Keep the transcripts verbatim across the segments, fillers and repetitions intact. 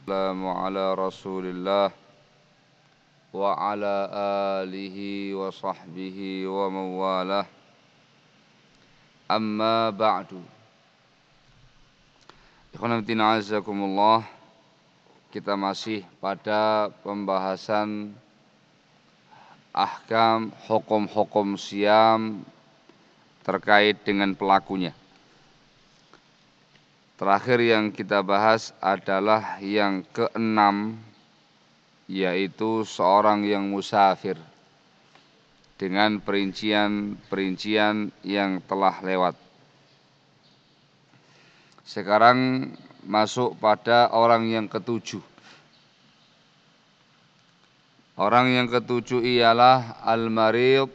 Assalamu ala Rasulillah wa ala alihi wa sahbihi wa mawalah. Amma ba'du. Ikhwan fillah azakumullah. Kita masih pada pembahasan ahkam hukum-hukum siam terkait dengan pelakunya. Terakhir yang kita bahas adalah yang keenam, yaitu seorang yang musafir dengan perincian-perincian yang telah lewat. Sekarang masuk pada orang yang ketujuh. Orang yang ketujuh ialah al-marid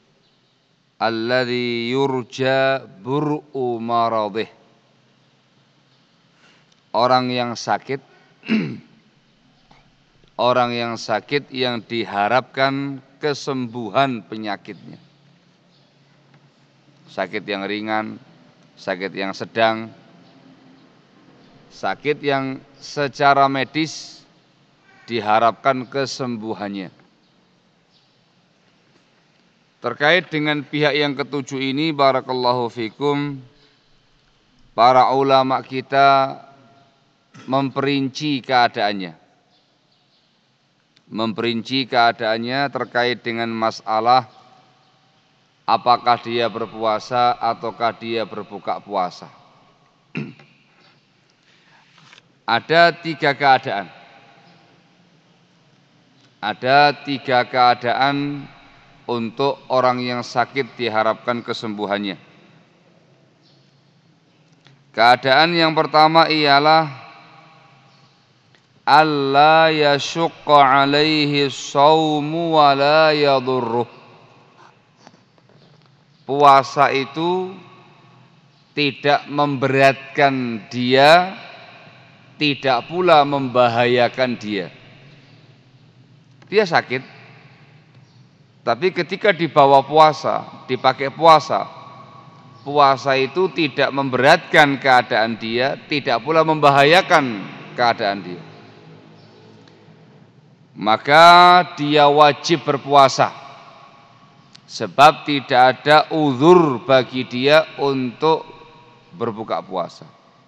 alladhi yurja bur'u maradih. Orang yang sakit, orang yang sakit yang diharapkan kesembuhan penyakitnya. Sakit yang ringan, sakit yang sedang, sakit yang secara medis diharapkan kesembuhannya. Terkait dengan pihak yang ketujuh ini, barakallahu fikum, para ulama kita memperinci keadaannya. Memperinci keadaannya terkait dengan masalah apakah dia berpuasa ataukah dia berbuka puasa. Ada tiga keadaan. Ada tiga keadaan untuk orang yang sakit diharapkan kesembuhannya. Keadaan yang pertama ialah alla yashqa alaihi shaumu wa la yadurruh. Puasa itu tidak memberatkan dia, tidak pula membahayakan dia. Dia sakit, tapi ketika dibawa puasa, dipakai puasa, puasa itu tidak memberatkan keadaan dia, tidak pula membahayakan keadaan dia. Maka dia wajib berpuasa, sebab tidak ada uzur bagi dia untuk berbuka puasa.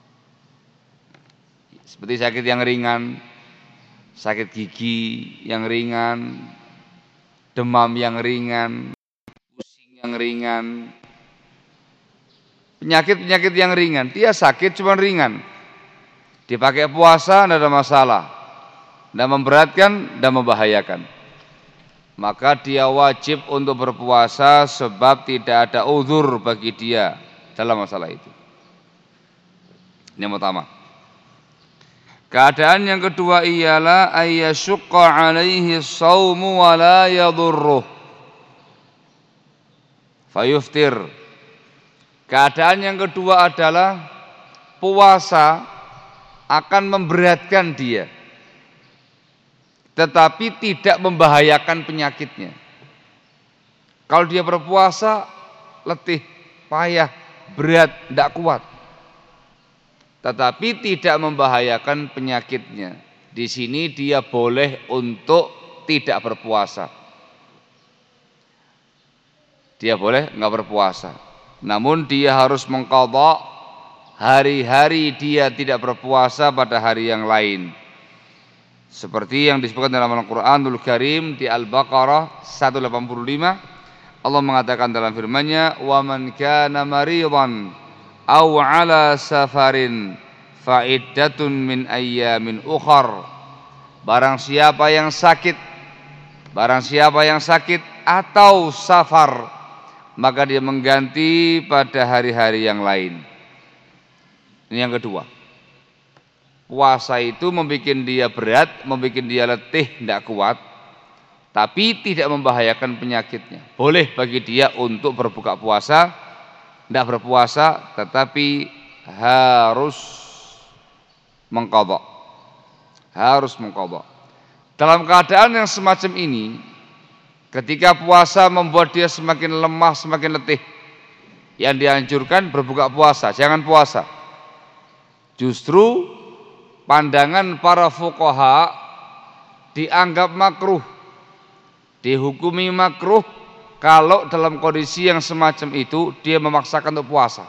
Seperti sakit yang ringan, sakit gigi yang ringan, demam yang ringan, pusing yang ringan, penyakit-penyakit yang ringan. Dia sakit cuma ringan, dipakai puasa tidak ada masalah, tidak memberatkan, tidak membahayakan. Maka dia wajib untuk berpuasa sebab tidak ada uzur bagi dia dalam masalah itu. Ini yang pertama. Keadaan yang kedua ialah ayyashqa alaihi shaumu wa la yadurruh fayuftir. Keadaan yang kedua adalah puasa akan memberatkan dia, tetapi tidak membahayakan penyakitnya. Kalau dia berpuasa, letih, payah, berat, tidak kuat, tetapi tidak membahayakan penyakitnya. Di sini dia boleh untuk tidak berpuasa. Dia boleh enggak berpuasa. Namun dia harus mengqadha hari-hari dia tidak berpuasa pada hari yang lain. Seperti yang disebutkan dalam Al-Qur'anul Karim di Al-Baqarah seratus delapan puluh lima, Allah mengatakan dalam firman-Nya, "Wa man kana maridan aw 'ala safarin fa iddatun min ayyamin ukhar." Barang siapa yang sakit, barang siapa yang sakit atau safar, maka dia mengganti pada hari-hari yang lain. Ini yang kedua. Puasa itu membuat dia berat, membuat dia letih, tidak kuat, tapi tidak membahayakan penyakitnya. Boleh bagi dia untuk berbuka puasa, tidak berpuasa, tetapi harus mengqadha. Harus mengqadha. Dalam keadaan yang semacam ini, ketika puasa membuat dia semakin lemah, semakin letih, yang dianjurkan berbuka puasa, jangan puasa. Justru pandangan para fuqaha dianggap makruh, dihukumi makruh kalau dalam kondisi yang semacam itu dia memaksakan untuk puasa.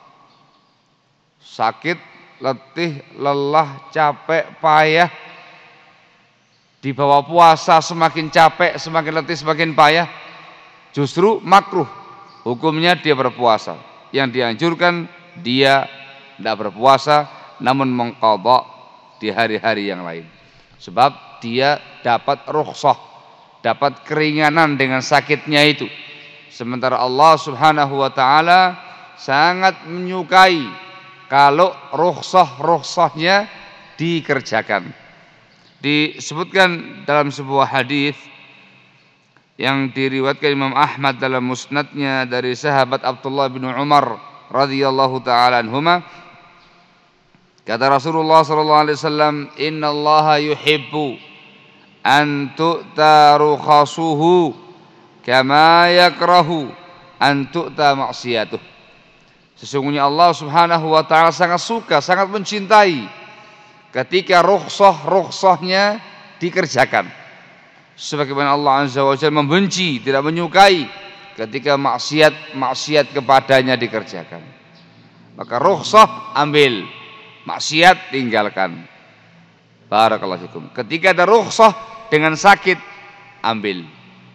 Sakit, letih, lelah, capek, payah, dibawa puasa semakin capek, semakin letih, semakin payah, justru makruh. Hukumnya dia berpuasa. Yang dianjurkan dia tidak berpuasa, namun mengqadha di hari-hari yang lain. Sebab dia dapat rukhsah, dapat keringanan dengan sakitnya itu. Sementara Allah Subhanahu wa taala sangat menyukai kalau rukhsah-rukhsahnya dikerjakan. Disebutkan dalam sebuah hadis yang diriwayatkan Imam Ahmad dalam musnadnya dari sahabat Abdullah bin Umar radhiyallahu taala anhuma, kata Rasulullah sallallahu alaihi wasallam, innallaha yuhibbu an tu'ta rukhasuhu kama yakrahu an tu'ta maksiyatuh. Sesungguhnya Allah Subhanahu wa taala sangat suka, sangat mencintai ketika rukhsah-rukhsahnya dikerjakan. Sebagaimana Allah Azza wa Jalla membenci, tidak menyukai ketika maksiat-maksiat kepadanya dikerjakan. Maka rukhsah ambil, maksiat tinggalkan. Barakallahu fikum. Ketika ada rukhsah dengan sakit, ambil.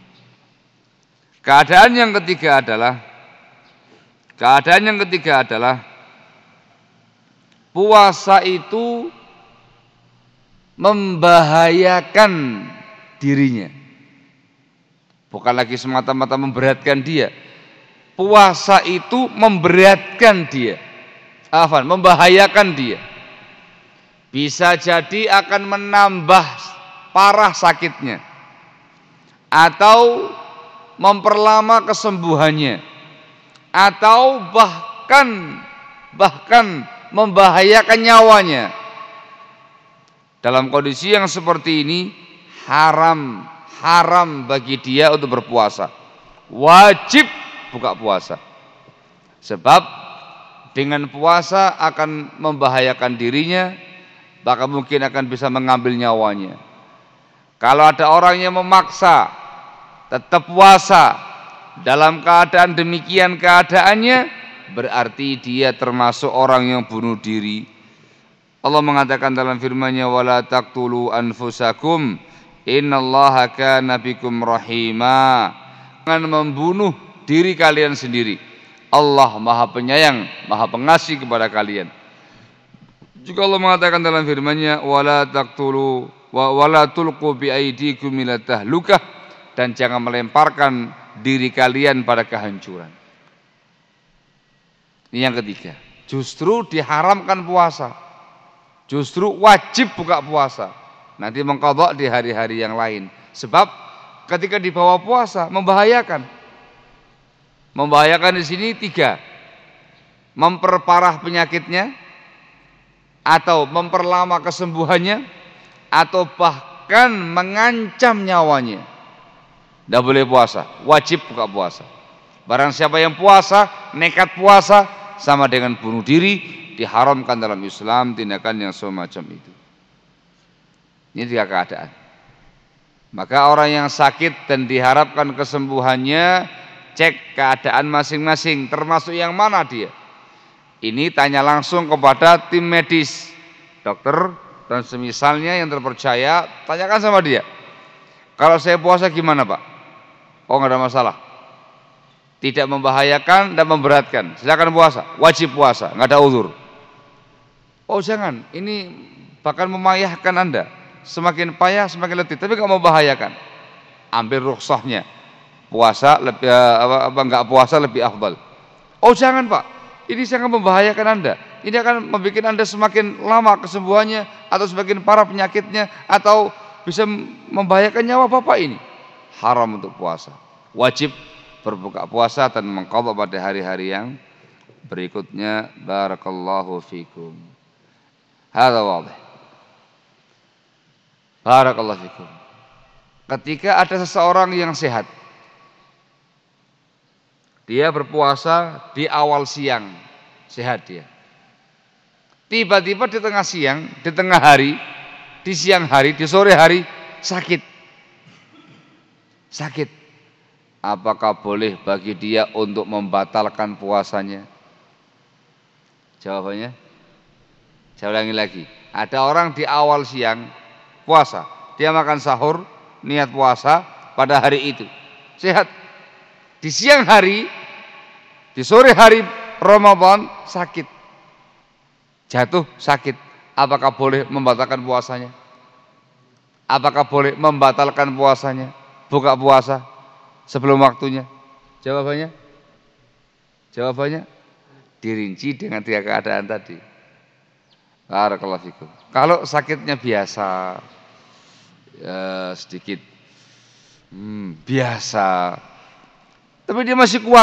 Keadaan yang ketiga adalah Keadaan yang ketiga adalah puasa itu membahayakan dirinya. Bukan lagi semata-mata memberatkan dia. Puasa itu memberatkan dia. Afan, membahayakan dia. Bisa jadi akan menambah parah sakitnya. Atau memperlama kesembuhannya. Atau bahkan bahkan membahayakan nyawanya. Dalam kondisi yang seperti ini haram haram bagi dia untuk berpuasa. Wajib buka puasa. Sebab dengan puasa akan membahayakan dirinya, bahkan mungkin akan bisa mengambil nyawanya. Kalau ada orang yang memaksa tetap puasa dalam keadaan demikian keadaannya, berarti dia termasuk orang yang bunuh diri. Allah mengatakan dalam firman-Nya, wala taqtulu anfusakum innallaha kana bikum rahima. Jangan membunuh diri kalian sendiri. Allah Maha Penyayang, Maha Pengasih kepada kalian. Juga Allah mengatakan dalam firman-Nya, wala taqtulu wa wala tulqu bi aydikum ila tahlukah, dan jangan melemparkan diri kalian pada kehancuran. Ini yang ketiga. Justru diharamkan puasa. Justru wajib buka puasa. Nanti mengqadha di hari-hari yang lain. Sebab ketika dibawa puasa membahayakan. Membahayakan di sini tiga. Memperparah penyakitnya, atau memperlama kesembuhannya, atau bahkan mengancam nyawanya. Tidak boleh puasa, wajib buka puasa. Barang siapa yang puasa, nekat puasa, sama dengan bunuh diri, diharamkan dalam Islam tindakan yang semacam itu. Ini tiga keadaan. Maka orang yang sakit dan diharapkan kesembuhannya, cek keadaan masing-masing, termasuk yang mana dia. Ini tanya langsung kepada tim medis, dokter dan semisalnya yang terpercaya, tanyakan sama dia. Kalau saya puasa gimana Pak? Oh, nggak ada masalah. Tidak membahayakan dan memberatkan. Silakan puasa, wajib puasa, nggak ada uzur. Oh jangan, ini bahkan memayahkan Anda. Semakin payah, semakin letih, tapi nggak membahayakan. Ambil rukhsahnya. Puasa lebih apa, apa nggak puasa lebih afdal. Oh jangan Pak, ini sangat membahayakan Anda. Ini akan membuat Anda semakin lama kesembuhannya, atau semakin parah penyakitnya, atau bisa membahayakan nyawa Bapak ini. Haram untuk puasa. Wajib berbuka puasa dan mengqadha pada hari-hari yang berikutnya. Barakallahu fikum. Hadza wadih. Barakallahu fikum. Ketika ada seseorang yang sehat, dia berpuasa di awal siang, sehat dia. tiba-tiba di tengah siang, di tengah hari, di siang hari, di sore hari sakit. Sakit. Apakah boleh bagi dia untuk membatalkan puasanya? Jawabannya, saya ulangi lagi. Ada orang di awal siang puasa, dia makan sahur, niat puasa pada hari itu, sehat. Di siang hari, di sore hari Ramadan sakit, jatuh sakit. Apakah boleh membatalkan puasanya? Apakah boleh membatalkan puasanya? Buka puasa sebelum waktunya? Jawabannya, jawabannya dirinci dengan tiga keadaan tadi. Barakallahu fikum. Kalau sakitnya biasa, ya sedikit hmm, biasa, tapi dia masih kuat,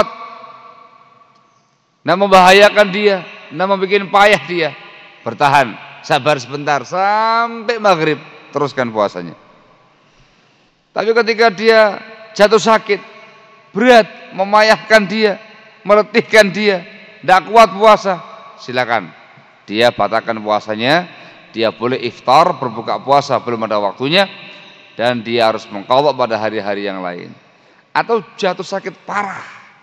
nah membahayakan dia, nah membuat payah dia, bertahan, sabar sebentar sampai maghrib, teruskan puasanya. Tapi ketika dia jatuh sakit, berat, memayahkan dia, meletihkan dia, tidak kuat puasa, silakan dia batalkan puasanya. Dia boleh iftar, berbuka puasa belum ada waktunya, dan dia harus mengqadha pada hari-hari yang lain. Atau jatuh sakit parah,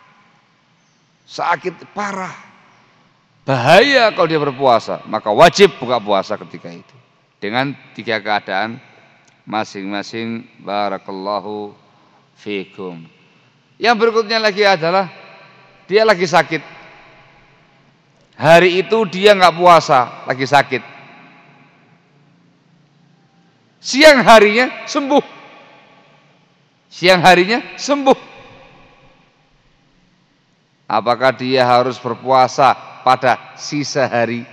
sakit parah, bahaya kalau dia berpuasa, maka wajib buka puasa ketika itu dengan tiga keadaan masing-masing. Barakallahu fikum. Yang berikutnya lagi adalah dia lagi sakit, hari itu dia nggak puasa, lagi sakit. Siang harinya sembuh, siang harinya sembuh. Apakah dia harus berpuasa pada sisa hari?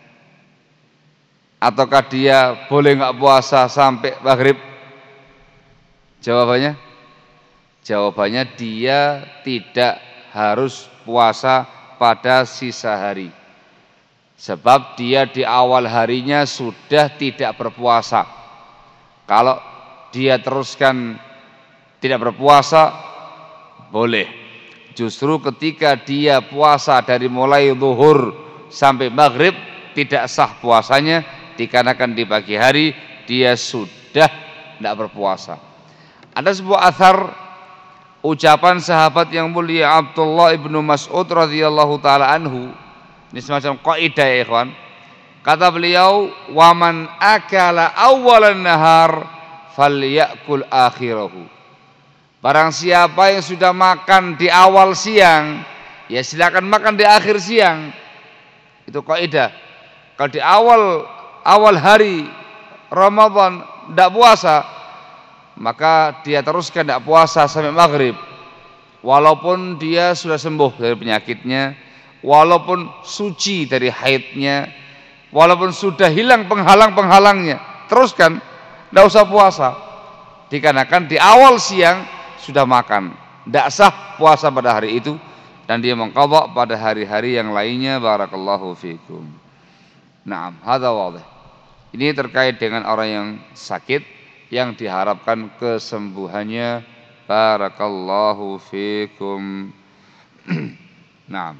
Ataukah dia boleh nggak puasa sampai maghrib? Jawabannya, jawabannya dia tidak harus puasa pada sisa hari. Sebab dia di awal harinya sudah tidak berpuasa. Kalau dia teruskan tidak berpuasa, boleh. Justru ketika dia puasa dari mulai zuhur sampai maghrib, tidak sah puasanya, dikarenakan di pagi hari dia sudah tidak berpuasa. Ada sebuah athar ucapan sahabat yang mulia Abdullah ibnu Mas'ud radhiyallahu taala anhu. Ini semacam kaidah ya ikhwan. Kata beliau, waman akala awalan nahar falyakul akhirahu. Barang siapa yang sudah makan di awal siang, ya silakan makan di akhir siang. Itu kaidah. Kalau di awal awal hari Ramadan tidak puasa, maka dia teruskan tidak puasa sampai maghrib. Walaupun dia sudah sembuh dari penyakitnya, walaupun suci dari haidnya, walaupun sudah hilang penghalang-penghalangnya, teruskan, tidak usah puasa. Dikarenakan di awal siang sudah makan, tidak sah puasa pada hari itu, dan dia mengqadha pada hari-hari yang lainnya. Barakallahu fikum. Naam, hadza wadih. Ini terkait dengan orang yang sakit yang diharapkan kesembuhannya. Barakallahu fikum. Naam.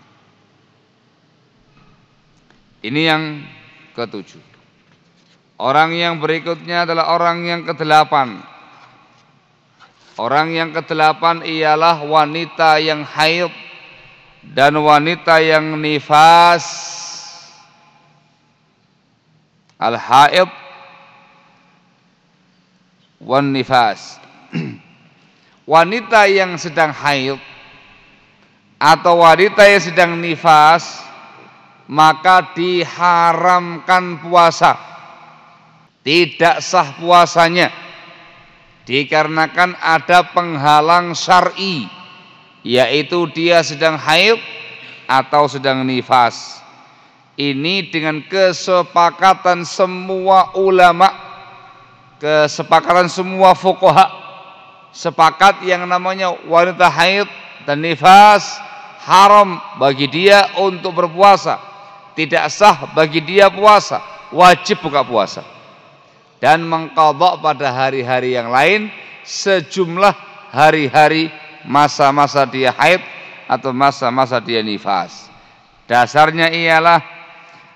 Ini yang ketujuh. Orang yang berikutnya adalah orang yang kedelapan. Orang yang kedelapan ialah wanita yang haid dan wanita yang nifas. Al-haid wan nifas. Wanita yang sedang haid atau wanita yang sedang nifas, maka diharamkan puasa, tidak sah puasanya, dikarenakan ada penghalang syar'i, yaitu dia sedang haid atau sedang nifas. Ini dengan kesepakatan semua ulama, kesepakatan semua fuqaha, sepakat yang namanya wanita haid dan nifas haram bagi dia untuk berpuasa, tidak sah bagi dia puasa, wajib buka puasa dan mengqadha pada hari-hari yang lain sejumlah hari-hari masa-masa dia haid atau masa-masa dia nifas. Dasarnya ialah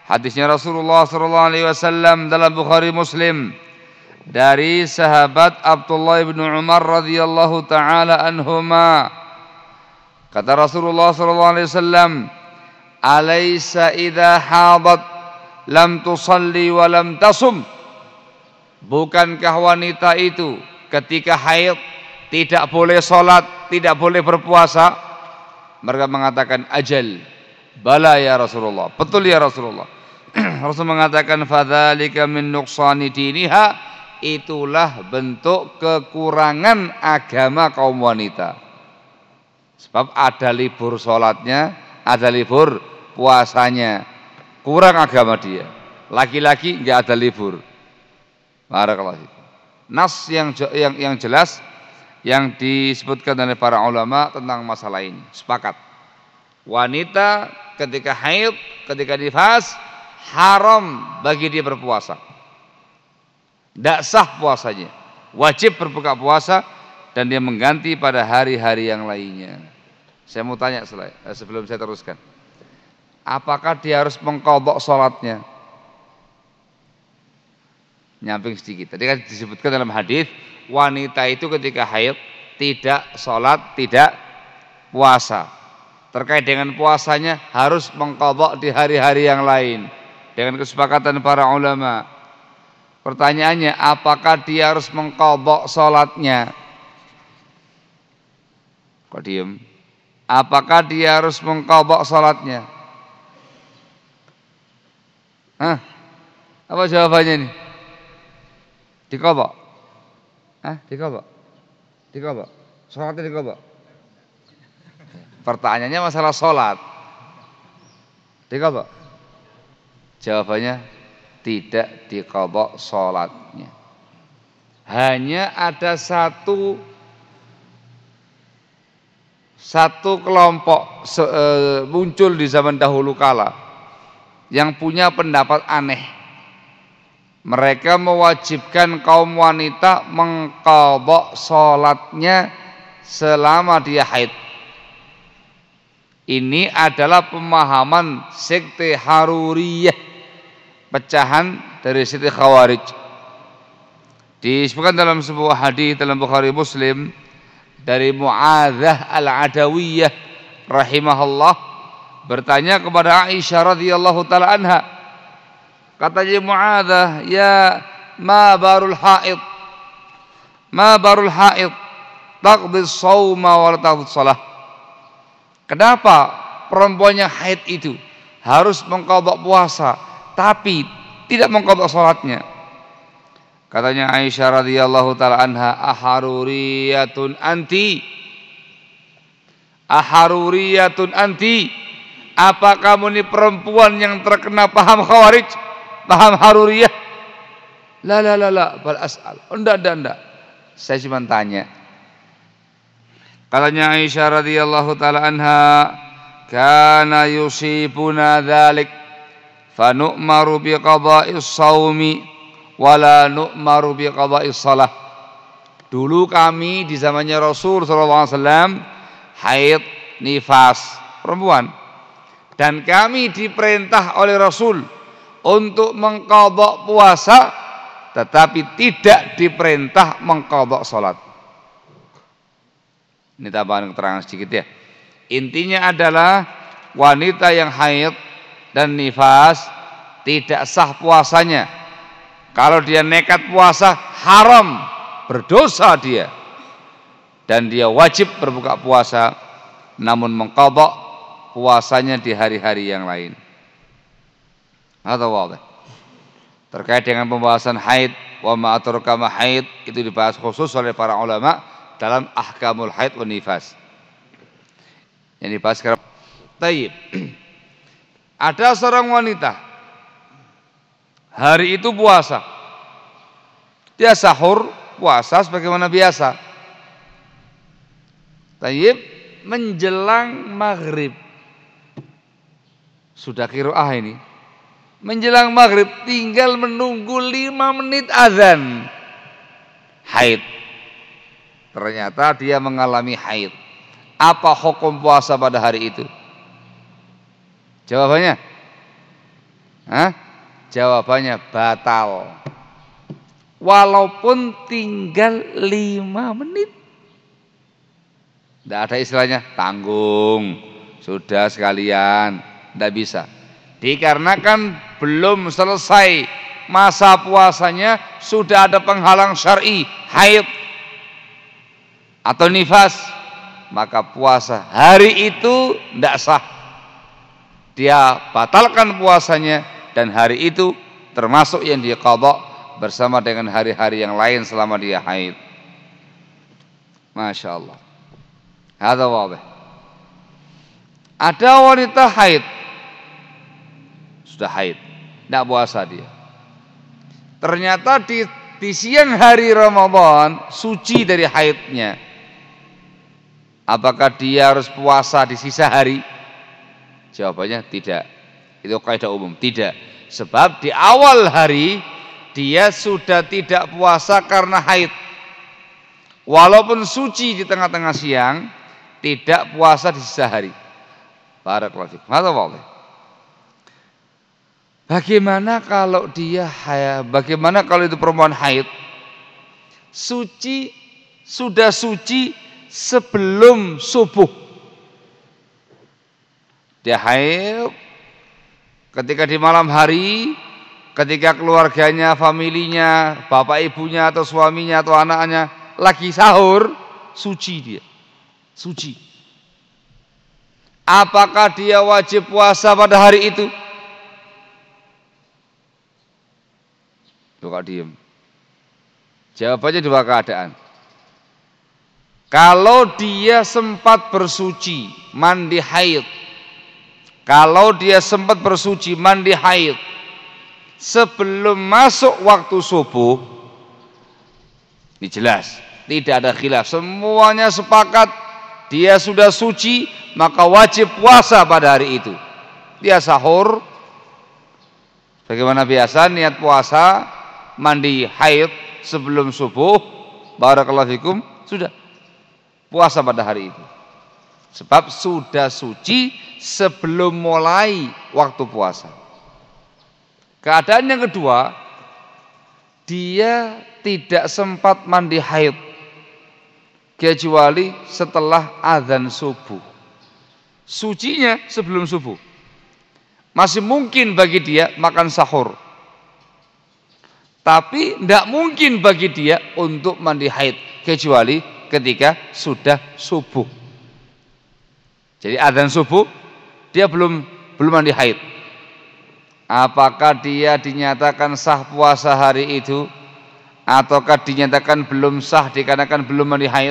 Hadisnya Rasulullah sallallahu alaihi wasallam dalam Bukhari Muslim dari sahabat Abdullah bin Umar radhiyallahu taala anhuma. Kata Rasulullah sallallahu alaihi wasallam, "Alaysa idza hadat lam tusalli wa lam tasum?" Bukankah wanita itu ketika haid tidak boleh sholat, tidak boleh berpuasa? Mereka mengatakan, ajal, bala ya Rasulullah, betul ya Rasulullah. Rasul mengatakan, fadzalika min nuqsani diniha, itulah bentuk kekurangan agama kaum wanita. Sebab ada libur sholatnya, ada libur puasanya, kurang agama dia. Laki-laki enggak ada libur. Barakallahu fikum. Nas yang yang yang jelas yang disebutkan oleh para ulama tentang masalah ini. Sepakat. Wanita ketika haid, ketika nifas, haram bagi dia berpuasa. Tidak sah puasanya. Wajib berbuka puasa dan dia mengganti pada hari-hari yang lainnya. Saya mau tanya sebelum saya teruskan. Apakah dia harus mengqadha salatnya? Nyamping sedikit. Tadi kan disebutkan dalam hadis, wanita itu ketika haid tidak sholat, tidak puasa. Terkait dengan puasanya harus mengqadha di hari-hari yang lain dengan kesepakatan para ulama. Pertanyaannya, apakah dia harus mengqadha sholatnya? Kok diem? Apakah dia harus mengqadha sholatnya? Hah? Apa jawabannya nih? Diqadha? Hah? Diqadha? Diqadha? Sholatnya diqadha? Pertanyaannya masalah sholat. Diqadha? Jawabannya tidak diqadha sholatnya. Hanya ada satu satu kelompok se, e, muncul di zaman dahulu kala yang punya pendapat aneh. Mereka mewajibkan kaum wanita mengqadha sholatnya selama dia haid. Ini adalah pemahaman sekte Haruriyah, pecahan dari sekte Khawarij. Disebutkan dalam sebuah hadis dalam Bukhari Muslim dari Mu'adzah al-Adawiyah rahimahullah bertanya kepada Aisyah radhiyallahu taala anha. Katanya Mu'adzah, ya ma barul haid, ma barul haid taqdi shauma wa la taqdi shalah. Kenapa perempuan yang haid itu harus mengqadha puasa tapi tidak mengqadha salatnya? Katanya Aisyah radhiyallahu taala anha, aharuriyatun anti, aharuriyatun anti, apa kamu ini perempuan yang terkena paham Khawarij, paham Haruriyah? La la la la, bal as'al. Enggak, enggak, enggak. Saya cuma tanya. Katanya Aisyah radhiyallahu taala anha, kana yusibuna dzalik fa nu'maru bi qada'is shaumi wa la nu'maru bi qada'is shalah. Dulu kami di zamannya Rasul sallallahu alaihi wasallam haid, nifas, perempuan. Dan kami diperintah oleh Rasul untuk mengqadha puasa, tetapi tidak diperintah mengqadha salat. Ini tambahan keterangan sedikit ya. Intinya adalah wanita yang haid dan nifas tidak sah puasanya. Kalau dia nekat puasa haram, berdosa dia. Dan dia wajib berbuka puasa, namun mengqadha puasanya di hari-hari yang lain. Atau wadah. Terkait dengan pembahasan haid, wa ma atraka ma haid, itu dibahas khusus oleh para ulama dalam ahkamul haid wa nifas. Yang dibahas sekarang. Tayyib. Ada seorang wanita hari itu puasa. Dia sahur, puasa sebagaimana biasa. Tayyib, menjelang maghrib. Sudah qiraah ini. Menjelang maghrib tinggal menunggu lima menit azan. Haid. Ternyata dia mengalami haid. Apa hukum puasa pada hari itu? Jawabannya Hah? Jawabannya batal. Walaupun tinggal lima menit. Tidak ada istilahnya tanggung, sudah sekalian, tidak bisa. Dikarenakan belum selesai masa puasanya, sudah ada penghalang syar'i, haid atau nifas, maka puasa hari itu tidak sah. Dia batalkan puasanya dan hari itu termasuk yang dia qadha bersama dengan hari-hari yang lain selama dia haid. Masya Allah. Hadza wadih. Ada wanita haid, sudah haid, tidak puasa dia. Ternyata di, di siang hari Ramadan suci dari haidnya. Apakah dia harus puasa di sisa hari? Jawabannya tidak. Itu kaidah umum, tidak. Sebab di awal hari dia sudah tidak puasa karena haid. Walaupun suci di tengah-tengah siang, tidak puasa di sisa hari. Barakallahu fiik. Bagaimana kalau dia haid? Bagaimana kalau itu perempuan haid? Suci, sudah suci sebelum subuh. Dia haid ketika di malam hari, ketika keluarganya, familinya, bapak ibunya atau suaminya atau anaknya lagi sahur, suci dia. Suci. Apakah dia wajib puasa pada hari itu? Tuh kok diem. Jawabannya dua keadaan. Kalau dia sempat bersuci, mandi haid. Kalau dia sempat bersuci, mandi haid sebelum masuk waktu subuh, ini jelas, tidak ada khilaf. Semuanya sepakat dia sudah suci, maka wajib puasa pada hari itu. Dia sahur, bagaimana biasa niat puasa, mandi haid sebelum subuh, barakallahu fikum, sudah puasa pada hari itu. Sebab sudah suci sebelum mulai waktu puasa. Keadaan yang kedua, dia tidak sempat mandi haid kecuali setelah azan subuh. Sucinya sebelum subuh. Masih mungkin bagi dia makan sahur. Tapi tidak mungkin bagi dia untuk mandi haid kecuali ketika sudah subuh. Jadi azan subuh dia belum belum mandi haid. Apakah dia dinyatakan sah puasa hari itu ataukah dinyatakan belum sah dikarenakan belum mandi haid?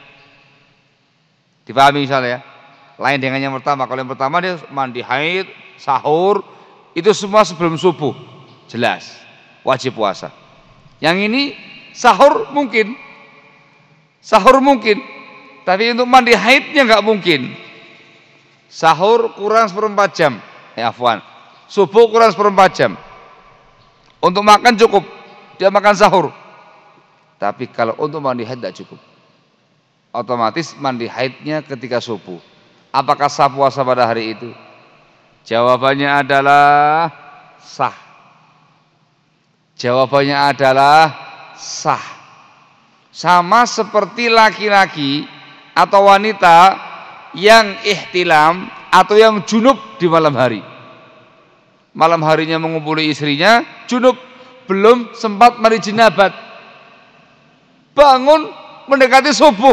Dipahami misalnya ya. Lain dengan yang pertama. Kalau yang pertama dia mandi haid, sahur, itu semua sebelum subuh. Jelas wajib puasa. Yang ini sahur mungkin. Sahur mungkin. Tapi untuk mandi haidnya enggak mungkin. Sahur kurang seperempat jam. Ya afwan. Subuh kurang seperempat jam. Untuk makan cukup. Dia makan sahur. Tapi kalau untuk mandi haid tidak cukup. Otomatis mandi haidnya ketika subuh. Apakah sah puasa pada hari itu? Jawabannya adalah sah. Jawabannya adalah sah. Sama seperti laki-laki atau wanita yang ihtilam atau yang junub di malam hari. Malam harinya mengumpuli istrinya, junub, belum sempat mandi jenabat. Bangun mendekati subuh.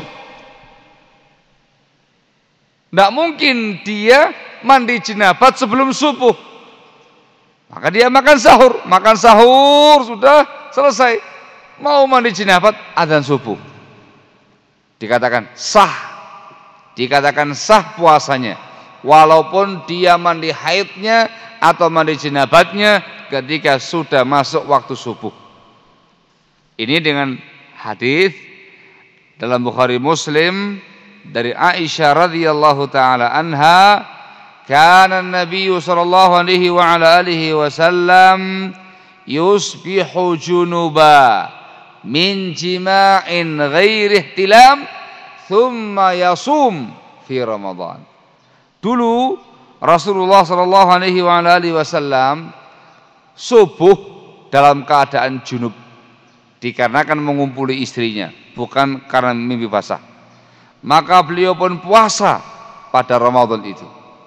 Tidak mungkin dia mandi jenabat sebelum subuh. Maka dia makan sahur. Makan sahur sudah selesai. Mau mandi jenabat, adzan subuh. Dikatakan sah. Dikatakan sah puasanya. Walaupun dia mandi haidnya atau mandi jenabatnya ketika sudah masuk waktu subuh. Ini dengan hadis dalam Bukhari Muslim dari Aisyah radhiyallahu taala anha, kana an-nabiy sallallahu alaihi wa ala alihi wasallam yusbihu junuba min jima'in ghairi ihtilam thumma yasum fi Ramadan. Dulu Rasulullah sallallahu alaihi wa ala alihi wasallam subuh dalam keadaan junub, dikarenakan mengumpuli istrinya, bukan karena mimpi basah. Maka beliau pun puasa pada Ramadan itu.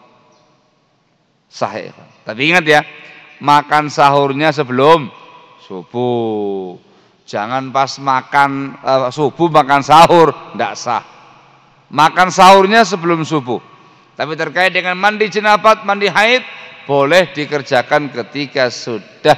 Sahih. Tapi ingat ya, makan sahurnya sebelum subuh. Jangan pas makan uh, subuh makan sahur, tidak sah. Makan sahurnya sebelum subuh. Tapi terkait dengan mandi jenabat, mandi haid, boleh dikerjakan ketika sudah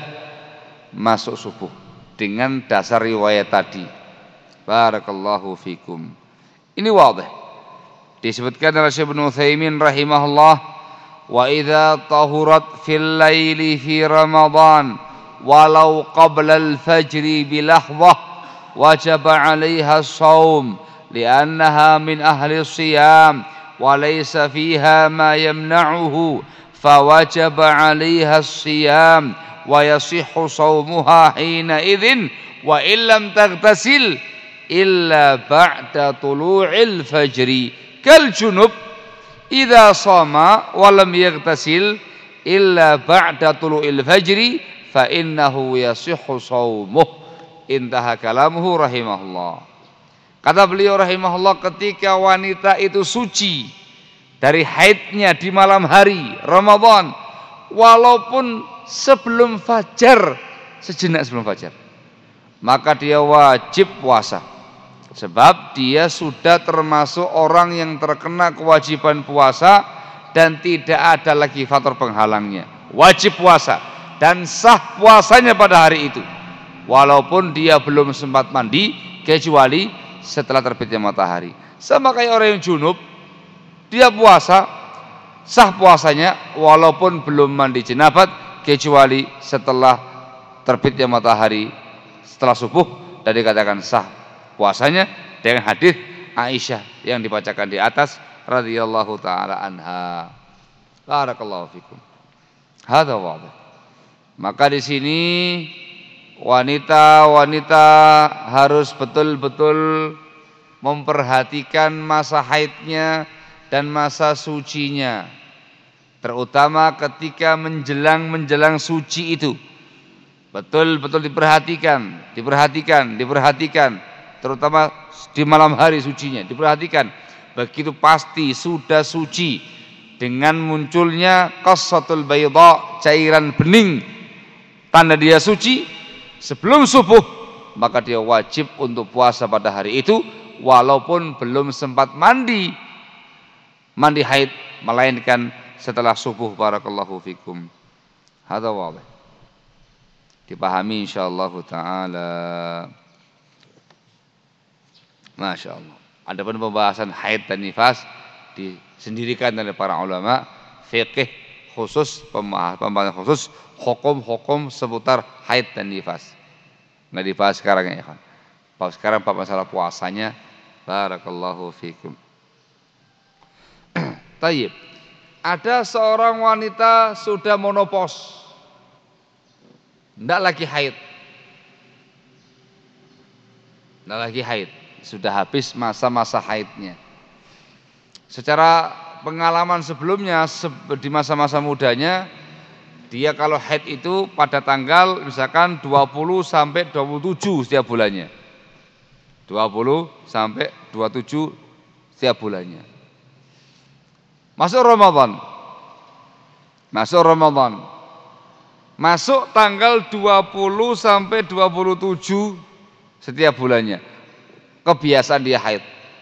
masuk subuh dengan dasar riwayat tadi. Barakallahu fikum. Ini wadih. Disebutkan oleh Syekh Ibnu Utsaimin rahimahullah, wa idza tahurat fil laili fi Ramadan walau qabla al-fajri bilahdhah wajaba 'alaiha as-shaum li'annaha min ahli as-siyam wa laysa fiha ma yamna'uhu fawajaba 'alaiha as-siyam wa yasihhu shaumuha hina idzin wa illam taghtasil illa ba'da tulu'il fajri kal junub idza shama wa lam yaghtasil illa ba'da tulu'il fajri fa innahu yasihhu shaumuh. Intaha kalamuhu rahimahullah. Kata beliau rahimahullah, ketika wanita itu suci dari haidnya di malam hari Ramadan, walaupun sebelum fajar, sejenak sebelum fajar, maka dia wajib puasa. Sebab dia sudah termasuk orang yang terkena kewajiban puasa dan tidak ada lagi faktor penghalangnya. Wajib puasa dan sah puasanya pada hari itu, walaupun dia belum sempat mandi kecuali setelah terbitnya matahari. Sama kayak orang yang junub, dia puasa, sah puasanya walaupun belum mandi jenabat kecuali setelah terbitnya matahari setelah subuh, dan dikatakan sah puasanya dengan hadis Aisyah yang dibacakan di atas radhiyallahu taala anha. Barakallahu fikum. Hadza wadih. Maka di sini wanita-wanita harus betul-betul memperhatikan masa haidnya dan masa sucinya, terutama ketika menjelang-menjelang suci itu. Betul-betul diperhatikan, diperhatikan, diperhatikan, terutama di malam hari sucinya, diperhatikan. Begitu pasti sudah suci dengan munculnya qassatul bayda, cairan bening, tanda dia suci sebelum subuh, maka dia wajib untuk puasa pada hari itu walaupun belum sempat mandi mandi haid, melainkan setelah subuh. Barakallahu fikum. Hadza wadih. Dipahami insyaallah taala. Masya Allah. Adapun pembahasan haid dan nifas disendirikan oleh para ulama fikih khusus, pembahasan khusus hukum-hukum seputar haid dan nifas. Nggak dibahas sekarang ya kan. Sekarang bab masalah puasanya. Barakallahu fikum. Tayyib. Ada seorang wanita sudah monopos, tidak lagi haid, tidak lagi haid, sudah habis masa-masa haidnya. Secara pengalaman sebelumnya di masa-masa mudanya, dia kalau haid itu pada tanggal misalkan dua puluh sampai dua puluh tujuh setiap bulannya. dua puluh sampai dua puluh tujuh setiap bulannya. Masuk Ramadan. Masuk Ramadan. Masuk tanggal dua puluh sampai dua puluh tujuh setiap bulannya. Kebiasaan dia haid.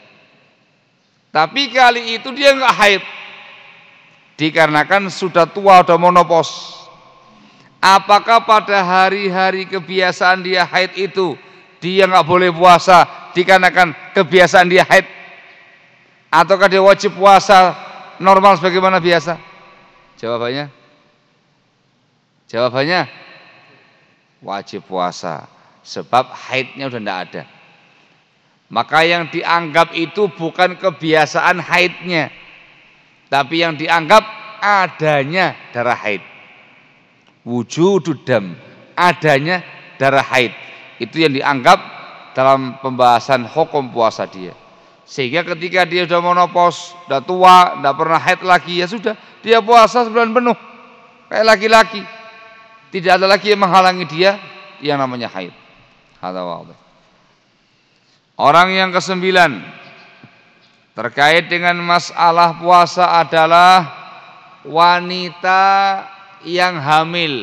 Tapi kali itu dia enggak haid. Dikarenakan sudah tua, sudah monopos. Apakah pada hari-hari kebiasaan dia haid itu dia enggak boleh puasa dikarenakan kebiasaan dia haid? Ataukah dia wajib puasa normal sebagaimana biasa? Jawabannya Jawabannya wajib puasa, sebab haidnya sudah tidak ada. Maka yang dianggap itu bukan kebiasaan haidnya, tapi yang dianggap adanya darah haid. Wujudud dam, adanya darah haid. Itu yang dianggap dalam pembahasan hukum puasa dia. Sehingga ketika dia sudah monopos, sudah tua, tidak pernah haid lagi, ya sudah, dia puasa sebulan penuh kayak laki-laki. tidak ada lagi yang menghalangi dia yang namanya haid. Hadza wadih. Orang yang kesembilan terkait dengan masalah puasa adalah wanita yang hamil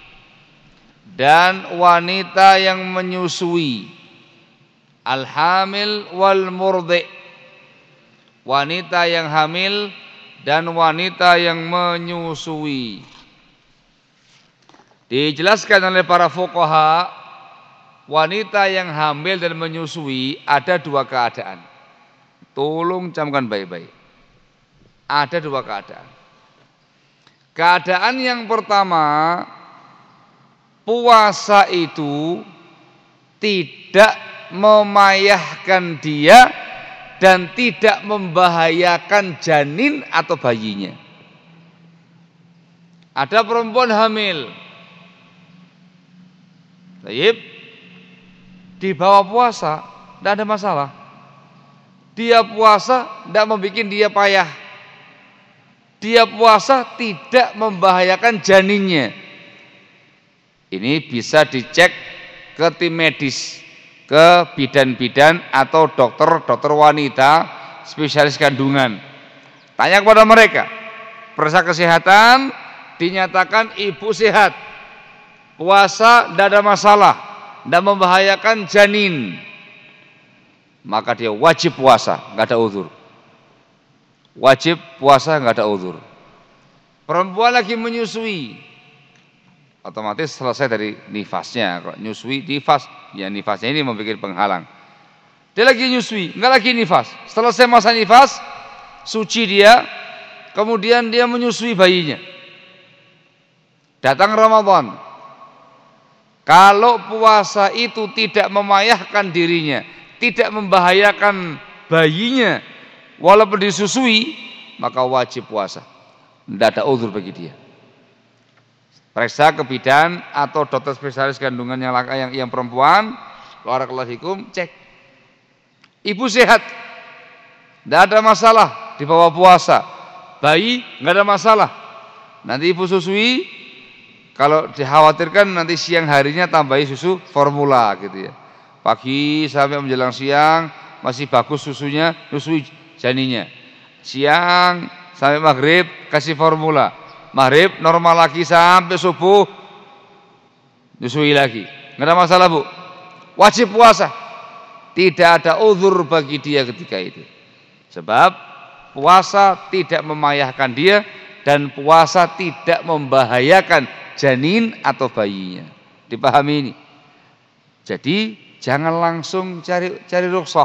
dan wanita yang menyusui. Al-hamil wal murdi, wanita yang hamil dan wanita yang menyusui. Dijelaskan oleh para fuqaha, wanita yang hamil dan menyusui ada dua keadaan. Tolong camkan baik-baik. Ada dua keadaan. Keadaan yang pertama, puasa itu tidak memayahkan dia dan tidak membahayakan janin atau bayinya. Ada perempuan hamil, baik, di bawah puasa, tidak ada masalah. Dia puasa tidak membuat dia payah. Dia puasa tidak membahayakan janinnya. Ini bisa dicek ke tim medis, ke bidan-bidan atau dokter-dokter wanita spesialis kandungan. Tanya kepada mereka, periksa kesehatan, dinyatakan ibu sehat, puasa tidak ada masalah, tidak membahayakan janin, maka dia wajib puasa, nggak ada uzur. Wajib puasa, nggak ada uzur. Perempuan lagi menyusui, otomatis selesai dari nifasnya. Kalau nyusui nifas, ya nifasnya ini membuat penghalang. Dia lagi nyusui, enggak lagi nifas. Selesai masa nifas, suci dia, kemudian dia menyusui bayinya. Datang Ramadan. Kalau puasa itu tidak memayahkan dirinya, tidak membahayakan bayinya, walaupun disusui, maka wajib puasa. Tidak ada uzur bagi dia. Periksa ke bidan atau dokter spesialis kandungan yang yang, yang perempuan, barakallahu fikum, cek. Ibu sehat, tidak ada masalah di bawah puasa. Bayi nggak ada masalah. Nanti ibu susui, kalau dikhawatirkan nanti siang harinya tambahi susu formula gitu ya. Pagi sampai menjelang siang masih bagus susunya, susui janinnya. Siang sampai maghrib kasih formula. Maghrib normal lagi sampai subuh nyusui lagi, nggak ada masalah bu, wajib puasa, tidak ada uzur bagi dia ketika itu, sebab puasa tidak memayahkan dia dan puasa tidak membahayakan janin atau bayinya. Dipahami ini. Jadi jangan langsung cari cari rukhsah,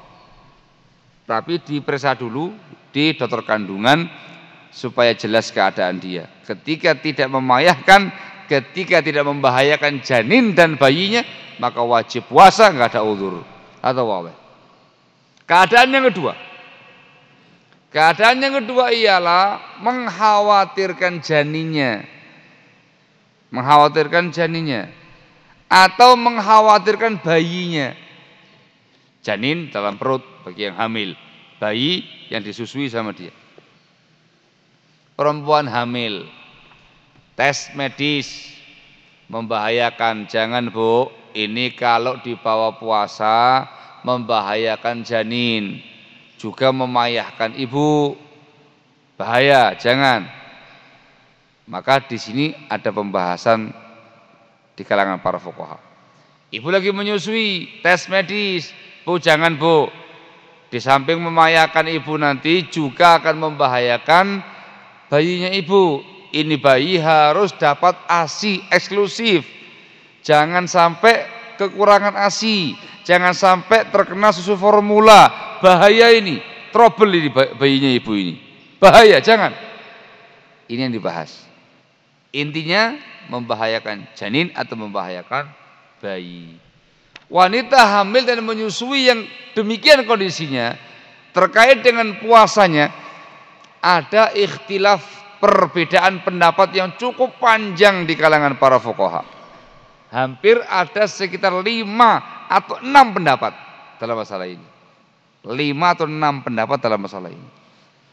tapi diperiksa dulu di dokter kandungan supaya jelas keadaan dia. Ketika tidak memayahkan, ketika tidak membahayakan janin dan bayinya, maka wajib puasa, nggak ada uzur. Atau wawah. Keadaan yang kedua, keadaan yang kedua ialah mengkhawatirkan janinnya, mengkhawatirkan janinnya, atau mengkhawatirkan bayinya. Janin dalam perut bagi yang hamil, bayi yang disusui sama dia. Perempuan hamil, tes medis membahayakan, jangan bu, ini kalau dibawa puasa membahayakan janin, juga memayahkan ibu, bahaya, jangan. Maka di sini ada pembahasan di kalangan para fuqaha. Ibu lagi menyusui, tes medis, bu jangan bu, di samping memayahkan ibu nanti juga akan membahayakan bayinya ibu. Ini bayi harus dapat ASI eksklusif. Jangan sampai kekurangan ASI. Jangan sampai terkena susu formula. Bahaya ini. Trouble ini bayinya ibu ini. Bahaya, jangan. Ini yang dibahas. Intinya membahayakan janin atau membahayakan bayi. Wanita hamil dan menyusui yang demikian kondisinya, terkait dengan puasanya, ada ikhtilaf, perbedaan pendapat yang cukup panjang di kalangan para fuqaha. Hampir ada sekitar lima atau enam pendapat dalam masalah ini. Lima atau enam pendapat dalam masalah ini.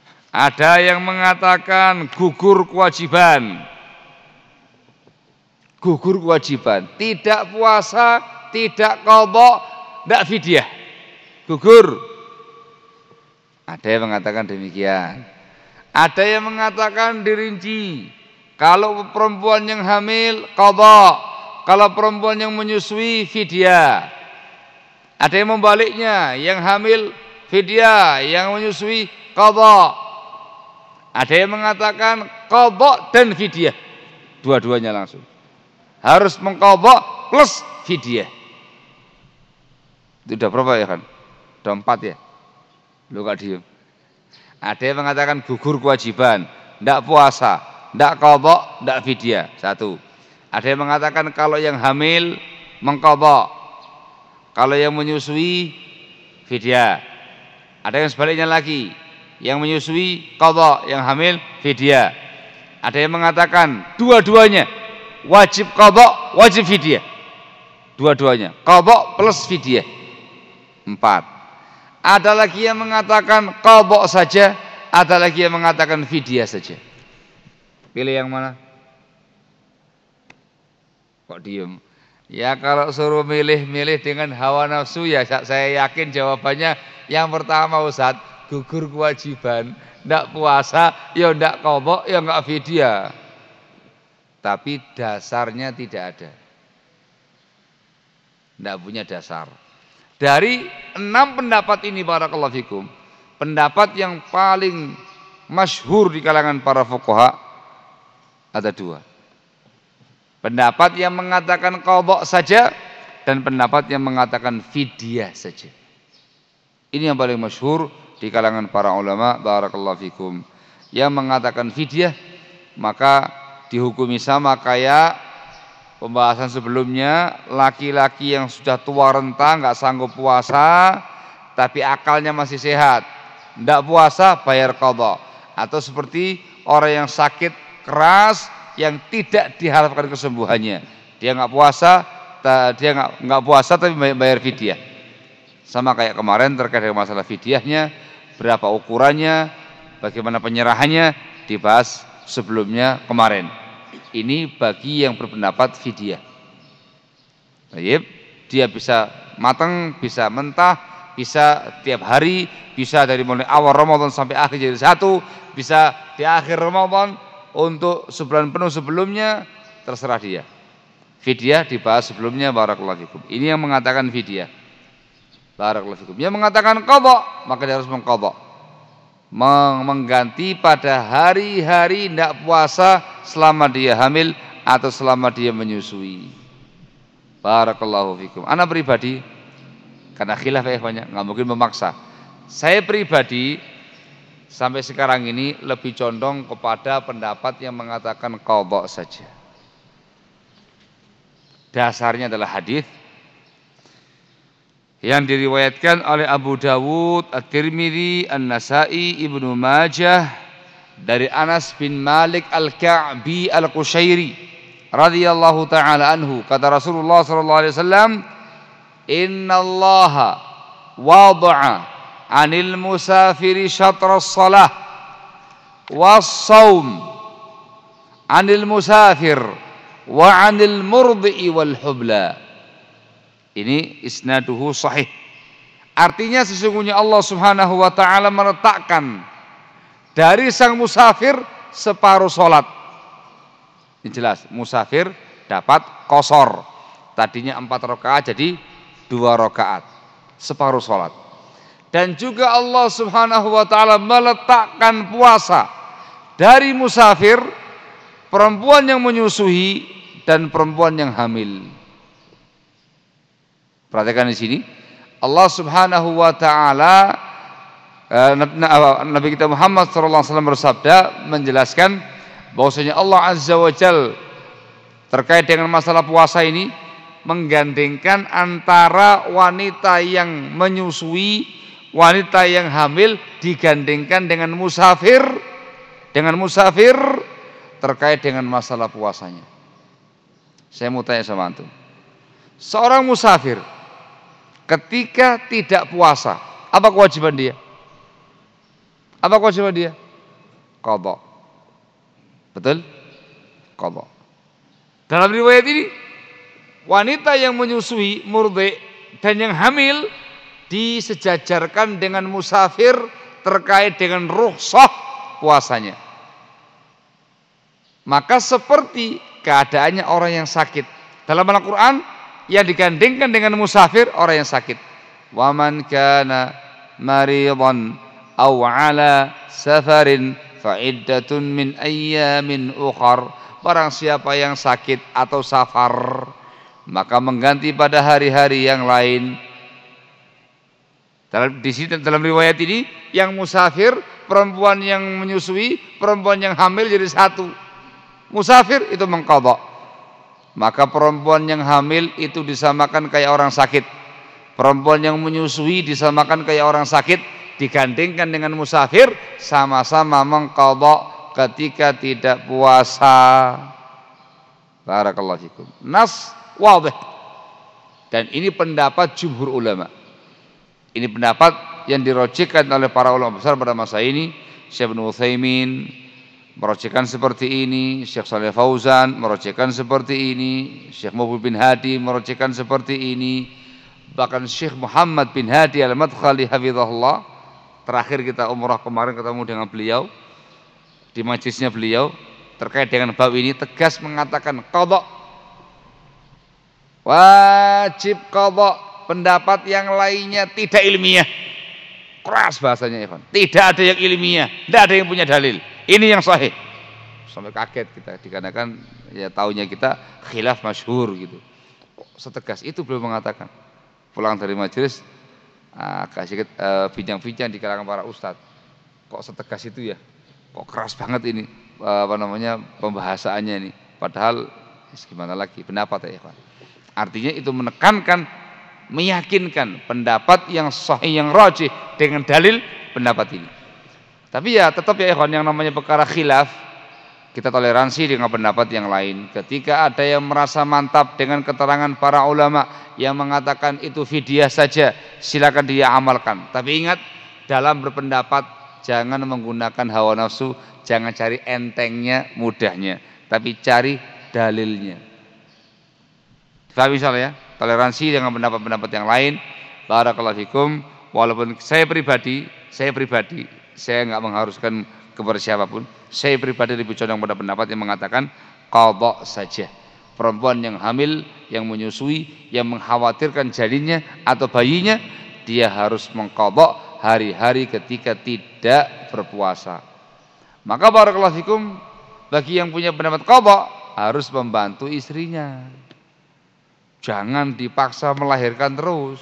Ada yang mengatakan gugur kewajiban. gugur kewajiban. Tidak puasa, tidak qadha, tidak fidyah. Gugur. Ada yang mengatakan demikian. Ada yang mengatakan dirinci. Kalau perempuan yang hamil qadha, kalau perempuan yang menyusui fidyah. Ada yang membaliknya, yang hamil fidyah, yang menyusui qadha. Ada yang mengatakan qadha dan fidyah. Dua-duanya langsung. Harus mengqadha plus fidyah. Itu udah berapa ya kan? Udah empat ya? Lu gak diem. Ada yang mengatakan gugur kewajiban, ndak puasa, ndak qadha, ndak fidyah. Satu. Ada yang mengatakan kalau yang hamil mengqadha, kalau yang menyusui fidyah. Ada yang sebaliknya lagi, yang menyusui qadha, yang hamil fidyah. Ada yang mengatakan dua-duanya wajib qadha, wajib fidyah. Dua-duanya, qadha plus fidyah. Empat. Ada lagi yang mengatakan qadha saja, ada lagi yang mengatakan fidyah saja. Pilih yang mana? Kok diem? Ya kalau suruh milih-milih dengan hawa nafsu ya saya yakin jawabannya yang pertama Ustaz, gugur kewajiban, ndak puasa, ya ndak qadha, ya enggak fidyah. Tapi dasarnya tidak ada. Ndak punya dasar. Dari enam pendapat ini barakallahu fikum, pendapat yang paling masyhur di kalangan para fuqaha ada dua. Pendapat yang mengatakan qadha saja dan pendapat yang mengatakan fidyah saja. Ini yang paling masyhur di kalangan para ulama barakallahu fikum. Yang mengatakan fidyah maka dihukumi sama kayak pembahasan sebelumnya, laki-laki yang sudah tua renta nggak sanggup puasa tapi akalnya masih sehat, nggak puasa bayar qadha. Atau seperti orang yang sakit keras yang tidak diharapkan kesembuhannya, dia nggak puasa, dia nggak nggak puasa tapi bayar fidyah. Sama kayak kemarin terkait dengan masalah fidyahnya, berapa ukurannya, bagaimana penyerahannya dibahas sebelumnya kemarin. Ini bagi yang berpendapat fidyah. Baik, dia bisa matang, bisa mentah, bisa tiap hari, bisa dari mulai awal Ramadan sampai akhir jadi satu, bisa di akhir Ramadan untuk sebulan penuh sebelumnya, terserah dia. Fidyah dibahas sebelumnya barakallahu fikum. Ini yang mengatakan fidyah. Barakallahu fikum. Yang mengatakan qadha, maka dia harus mengqadha. Mengganti pada hari-hari tidak puasa selama dia hamil atau selama dia menyusui. Barakallahu fikum. Ana pribadi karena khilaf ya banyak, nggak mungkin memaksa. Saya pribadi sampai sekarang ini lebih condong kepada pendapat yang mengatakan qadha saja. Dasarnya adalah hadis yang diriwayatkan oleh Abu Dawud, At-Tirmidzi, An-Nasa'i, Ibnu Majah dari Anas bin Malik Al-Ka'bi Al-Qushairi radhiyallahu taala anhu, kata Rasulullah sallallahu alaihi wasallam, "Innallaha wada'a 'anil musafiri syatras shalah was-shaum 'anil musafir wa 'anil murdi'i wal hubla." Ini isnaduhu sahih. Artinya sesungguhnya Allah Subhanahu wa taala meletakkan dari sang musafir separuh salat. Ini jelas, musafir dapat qashar. Tadinya empat rakaat jadi dua rakaat, separuh salat. Dan juga Allah Subhanahu wa taala meletakkan puasa dari musafir, perempuan yang menyusui dan perempuan yang hamil. Perhatikan di sini, Allah Subhanahu wa taala, Nabi kita Muhammad sallallahu alaihi wasallam bersabda menjelaskan bahwasanya Allah Azza wa Jalla terkait dengan masalah puasa ini menggandengkan antara wanita yang menyusui, wanita yang hamil digandengkan dengan musafir, dengan musafir terkait dengan masalah puasanya. Saya mau tanya sama antum. Seorang musafir ketika tidak puasa, apa kewajiban dia? Apa kewajiban dia? Qadha. Betul? Qadha. Dalam riwayat ini, wanita yang menyusui, murdi, dan yang hamil disejajarkan dengan musafir terkait dengan rukhsah puasanya. Maka seperti keadaannya orang yang sakit. Dalam Al-Quran yang digandengkan dengan musafir orang yang sakit. Wa man kana maridan aw ala safarin fa iddatun min ayyamin ukhar. Barang siapa yang sakit atau safar, maka mengganti pada hari-hari yang lain. Dalam di sini dalam riwayat ini yang musafir, perempuan yang menyusui, perempuan yang hamil jadi satu. Musafir itu mengqadha. Maka perempuan yang hamil itu disamakan kayak orang sakit. Perempuan yang menyusui disamakan kayak orang sakit, digandengkan dengan musafir, sama-sama mengqadha ketika tidak puasa. Barakallahu fikum. Nas wadih. Dan ini pendapat jumhur ulama. Ini pendapat yang dirojekkan oleh para ulama besar pada masa ini. Syekh Ibnu Utsaimin merojekkan seperti ini, Syekh Shalih Fauzan merojekkan seperti ini, Syekh Muqbil bin Hadi merojekkan seperti ini, bahkan Syekh Muhammad bin Hadi Al-Madkhali hafizahullah, terakhir kita umrah kemarin ketemu dengan beliau di majlisnya beliau terkait dengan bab ini, tegas mengatakan qadha, wajib qadha. Pendapat yang lainnya tidak ilmiah, keras bahasanya Ikhwan, tidak ada yang ilmiah, tidak ada yang punya dalil. Ini yang sahih. Sampai kaget kita dikarenakan ya taunya kita khilaf masyhur gitu. Kok setegas itu beliau mengatakan. Pulang dari majelis agak sedikit uh, bincang-bincang di kalangan para ustadz. Kok setegas itu ya? Kok keras banget ini uh, apa namanya pembahasannya ini. Padahal gimana lagi pendapat ya Ikhwan. Artinya itu menekankan, meyakinkan pendapat yang sahih, yang rajih dengan dalil pendapat ini. Tapi ya tetap ya ikhwan, yang namanya perkara khilaf kita toleransi dengan pendapat yang lain. Ketika ada yang merasa mantap dengan keterangan para ulama yang mengatakan itu fidyah saja, silakan dia amalkan. Tapi ingat, dalam berpendapat jangan menggunakan hawa nafsu, jangan cari entengnya, mudahnya, tapi cari dalilnya. Faham misalnya ya? Toleransi dengan pendapat-pendapat yang lain. Barakallahu fikum. Walaupun saya pribadi, saya pribadi, saya enggak mengharuskan kepada siapapun. Saya pribadi lebih condong pada pendapat yang mengatakan qadha saja. Perempuan yang hamil, yang menyusui, yang mengkhawatirkan janinnya atau bayinya, dia harus mengqadha hari-hari ketika tidak berpuasa. Maka barakallahu fikum, bagi yang punya pendapat qadha harus membantu istrinya. Jangan dipaksa melahirkan terus.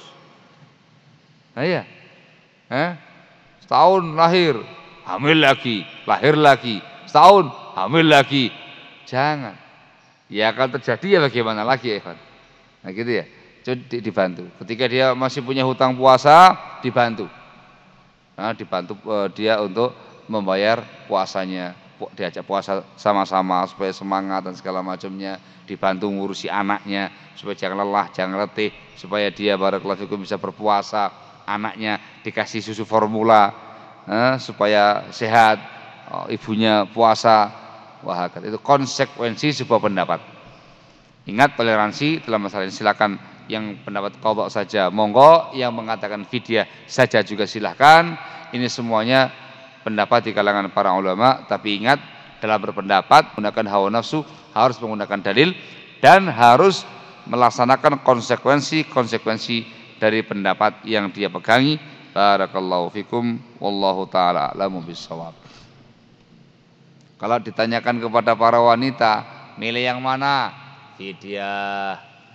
Nah ya, eh? Setahun lahir, hamil lagi, lahir lagi, setahun hamil lagi. Jangan. Ya akan terjadi ya bagaimana lagi ya kan? Nah gitu ya. Jadi dibantu. Ketika dia masih punya hutang puasa, dibantu. Nah, dibantu uh, dia untuk membayar puasanya. Diajak puasa sama-sama supaya semangat dan segala macamnya, dibantu ngurusi anaknya supaya jangan lelah, jangan letih, supaya dia barakallahu fikum bisa berpuasa, anaknya dikasih susu formula eh, supaya sehat, oh, ibunya puasa. Wah, itu konsekuensi sebuah pendapat. Ingat toleransi dalam masalah ini, silakan yang pendapat qadha saja monggo, yang mengatakan fidyah saja juga silakan. Ini semuanya pendapat di kalangan para ulama, tapi ingat dalam berpendapat menggunakan hawa nafsu, harus menggunakan dalil dan harus melaksanakan konsekuensi-konsekuensi dari pendapat yang dia pegangi. Barakallahu fikum, wallahu taala a'lamu bissawab. Kalau ditanyakan kepada para wanita, milih yang mana? Fidyah.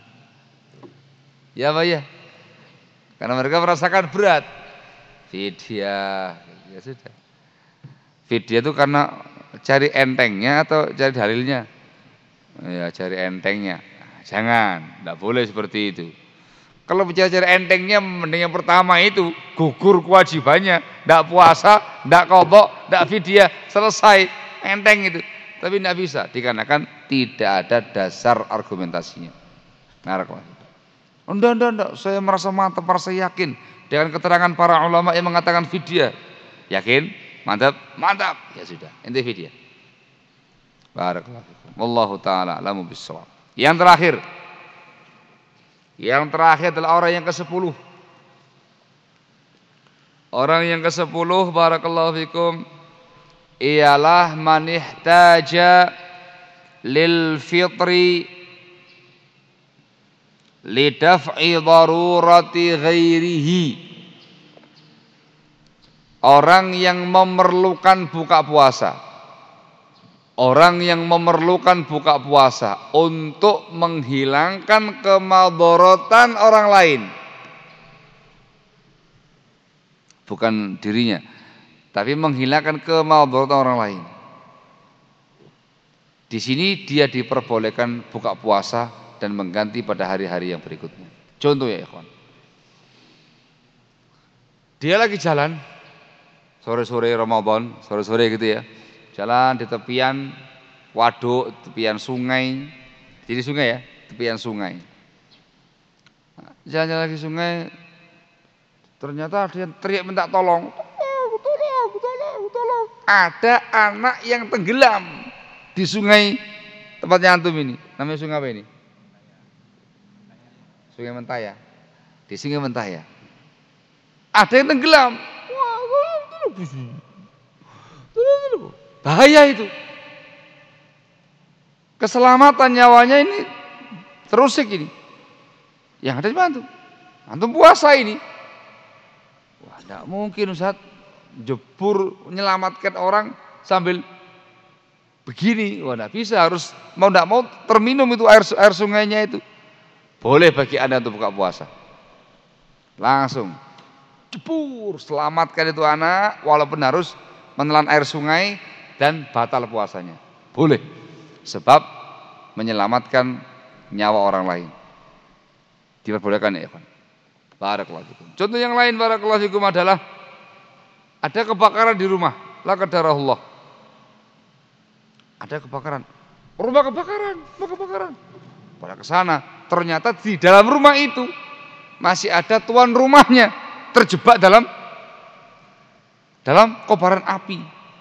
Ya Pak ya. Karena mereka merasakan berat. Fidyah. Ya sudah. Fidyah itu karena cari entengnya atau cari dalilnya? Ya cari entengnya. Jangan, tidak boleh seperti itu. Kalau bicara cari entengnya, mending yang pertama itu, gugur kewajibannya, tidak puasa, tidak qadha, tidak fidyah, selesai, enteng itu. Tapi tidak bisa, dikarenakan tidak ada dasar argumentasinya. Nah, enggak, enggak, enggak, saya merasa mantap, merasa yakin dengan keterangan para ulama yang mengatakan fidyah. Yakin? Mantap, mantap. Ya sudah, ente fidyah. Barakallahu fikum. Wallahu taala a'lamu bissawab. Yang terakhir, yang terakhir adalah orang yang kesepuluh. Orang yang kesepuluh, barakallahu fikum, ialah man ihtaja lil fitri lidaf'i darurati ghairihi. Orang yang memerlukan buka puasa, orang yang memerlukan buka puasa untuk menghilangkan kemadharatan orang lain, bukan dirinya, tapi menghilangkan kemadharatan orang lain. Di sini dia diperbolehkan buka puasa dan mengganti pada hari-hari yang berikutnya. Contoh ya ikhwan, dia lagi jalan sore-sore Ramadan, sore-sore gitu ya, jalan di tepian waduk, tepian sungai, jadi sungai ya, tepian sungai. Jalan-jalan lagi sungai, ternyata ada yang teriak minta tolong, tolong, tolong, tolong, tolong. Ada anak yang tenggelam di sungai tempatnya antum ini. Namanya sungai apa ini? Sungai Mentaya. Di Sungai Mentaya ada yang tenggelam. Bahaya itu. Keselamatan nyawanya ini terusik ini. Yang ada cuma antum. Antum puasa ini. Wah, tidak mungkin Ustaz jebur menyelamatkan orang sambil begini. Wah, tidak bisa, harus mau tidak mau terminum itu air air sungainya itu. Boleh bagi Anda untuk buka puasa. Langsung jebur, selamatkan itu anak walaupun harus menelan air sungai dan batal puasanya. Boleh. Sebab menyelamatkan nyawa orang lain. Diperbolehkan ya, ikhwan. Barakallahu fikum. Contoh yang lain barakallahu fikum adalah ada kebakaran di rumah, la qadarullah. Ada kebakaran. Rumah kebakaran, rumah kebakaran. Pada ke sana, ternyata di dalam rumah itu masih ada tuan rumahnya terjebak dalam dalam kobaran api.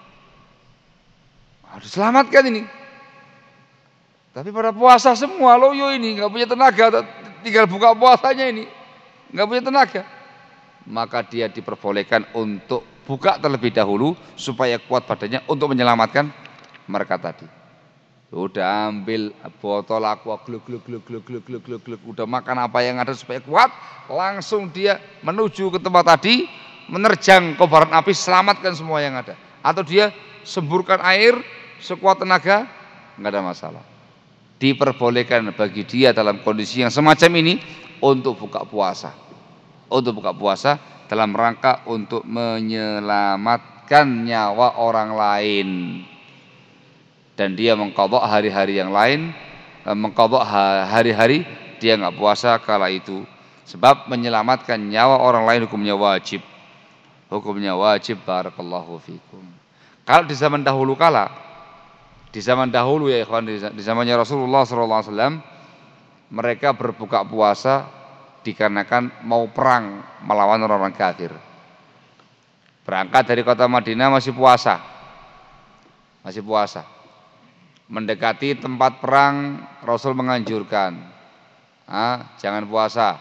Harus selamatkan ini. Tapi pada puasa semua loyo ini, nggak punya tenaga, tinggal buka puasanya ini, nggak punya tenaga. Maka dia diperbolehkan untuk buka terlebih dahulu supaya kuat badannya untuk menyelamatkan mereka tadi. Udah ambil botol aqua gluk gluk gluk gluk gluk gluk gluk gluk, udah makan apa yang ada supaya kuat, langsung dia menuju ke tempat tadi, menerjang kobaran api, selamatkan semua yang ada. Atau dia semburkan air sekuat tenaga, nggak ada masalah. Diperbolehkan bagi dia dalam kondisi yang semacam ini untuk buka puasa, untuk buka puasa dalam rangka untuk menyelamatkan nyawa orang lain. Dan dia mengqadha hari-hari yang lain, mengqadha hari-hari dia nggak puasa kala itu, sebab menyelamatkan nyawa orang lain hukumnya wajib, hukumnya wajib. Barakallahu fikum. Kalau di zaman dahulu kala, di zaman dahulu ya ikhwan, di zamannya Rasulullah shallallahu alaihi wasallam, mereka berbuka puasa dikarenakan mau perang melawan orang-orang kafir. Berangkat dari kota Madinah masih puasa, masih puasa. Mendekati tempat perang, Rasul menganjurkan, ah, jangan puasa.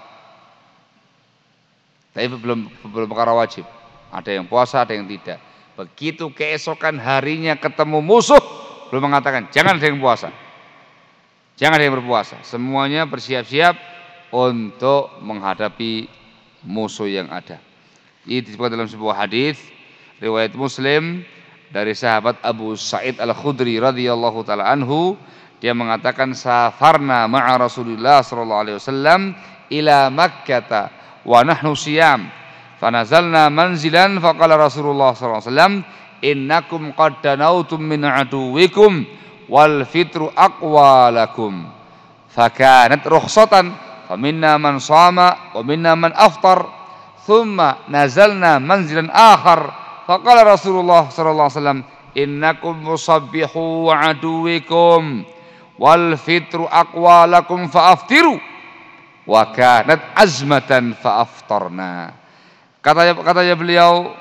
Tapi belum belum perkara wajib. Ada yang puasa, ada yang tidak. Begitu keesokan harinya ketemu musuh, belum mengatakan jangan ada yang puasa, jangan ada yang berpuasa. Semuanya bersiap-siap untuk menghadapi musuh yang ada. Ini disebutkan dalam sebuah hadis riwayat Muslim dari sahabat Abu Sa'id Al-Khudri radhiyallahu taala anhu, dia mengatakan safarna ma'a Rasulillah sallallahu alaihi wasallam ila Makkah wa nahnu siyam fanazalna manzilan faqala Rasulullah sallallahu alaihi wasallam innakum qad danautum min aduwikum wal fitru aqwa lakum fakanat rukhsatan faminna man shama wa minna man aftar thumma nazalna manzilan akhar faqala Rasulullah sallallahu alaihi wasallam innakum musabbihu wa aduwikum wal fitru aqwa lakum faaftiru wa kanat azmatan faaftarna. Katanya katanya beliau,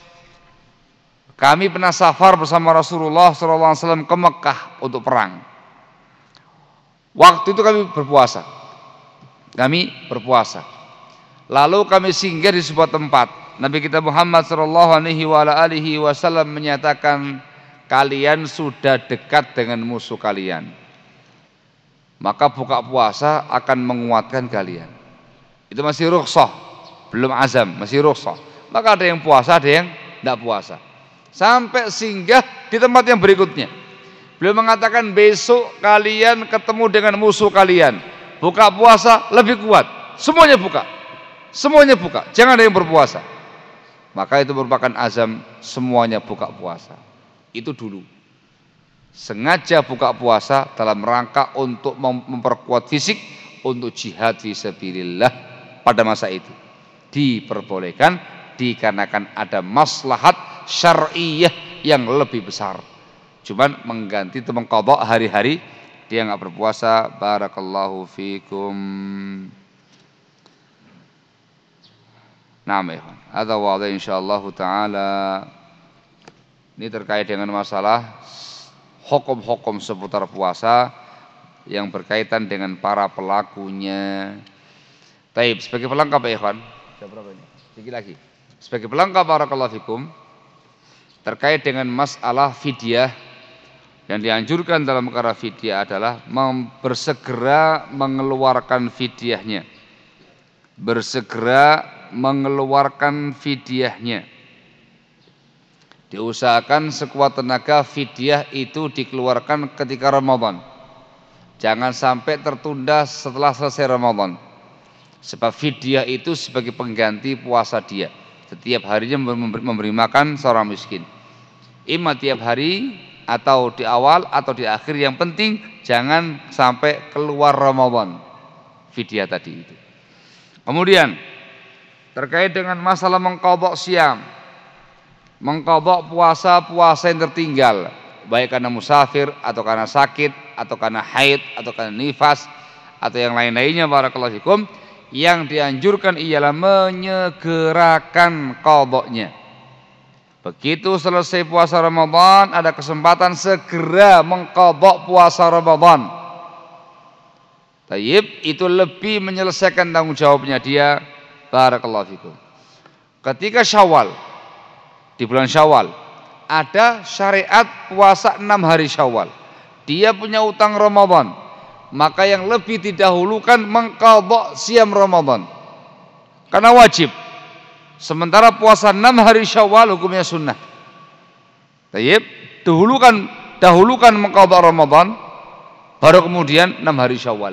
kami pernah safar bersama Rasulullah sallallahu alaihi wasallam ke Mekah untuk perang. Waktu itu kami berpuasa. Kami berpuasa. Lalu kami singgah di sebuah tempat. Nabi kita Muhammad sallallahu alaihi wasallam menyatakan, kalian sudah dekat dengan musuh kalian. Maka buka puasa akan menguatkan kalian. Itu masih rukhsah, belum azam, masih rukhsah. Maka ada yang puasa, ada yang tidak puasa. Sampai singgah di tempat yang berikutnya. Beliau mengatakan, besok kalian ketemu dengan musuh kalian. Buka puasa lebih kuat. Semuanya buka. Semuanya buka. Jangan ada yang berpuasa. Maka itu merupakan azam, semuanya buka puasa. Itu dulu. Sengaja buka puasa dalam rangka untuk memperkuat fisik, untuk jihad fisabilillah pada masa itu. Diperbolehkan dikarenakan ada maslahat syar'iyyah yang lebih besar. Cuman mengganti itu mengqadha hari-hari dia enggak berpuasa. Barakallahu fikum. Naam ya. Hadza wadhi insyaallah taala. Ini terkait dengan masalah hukum-hukum seputar puasa yang berkaitan dengan para pelakunya. Taib, sebagai pelengkap ya ikhwan. Sudah berapa ini? Sedikit lagi. Sebagai pelengkap barakallahu fikum terkait dengan masalah fidyah, yang dianjurkan dalam perkara fidyah adalah bersegera mengeluarkan fidyahnya. Bersegera mengeluarkan fidyahnya. Diusahakan sekuat tenaga fidyah itu dikeluarkan ketika Ramadan. Jangan sampai tertunda setelah selesai Ramadan. Sebab fidyah itu sebagai pengganti puasa dia. Setiap harinya memberi makan seorang miskin. Ima tiap hari atau di awal atau di akhir, yang penting jangan sampai keluar Ramadan fidyah tadi itu. Kemudian terkait dengan masalah mengqadha siam, mengqadha puasa-puasa yang tertinggal, baik karena musafir atau karena sakit atau karena haid atau karena nifas atau yang lain-lainnya barakallahu fikum, yang dianjurkan ialah menyegerakan qadhanya. Begitu selesai puasa Ramadan, ada kesempatan segera mengqadha puasa Ramadan. Tayyib, itu lebih menyelesaikan tanggung jawabnya dia. Barakallahu fikum. Ketika Syawal, di bulan Syawal ada syariat puasa enam hari Syawal. Dia punya utang Ramadan, maka yang lebih didahulukan mengqadha siam Ramadan karena wajib. Sementara puasa enam hari Syawal hukumnya sunnah. Tayyib, dahulukan dahulukan mengqadha Ramadan, baru kemudian enam hari Syawal.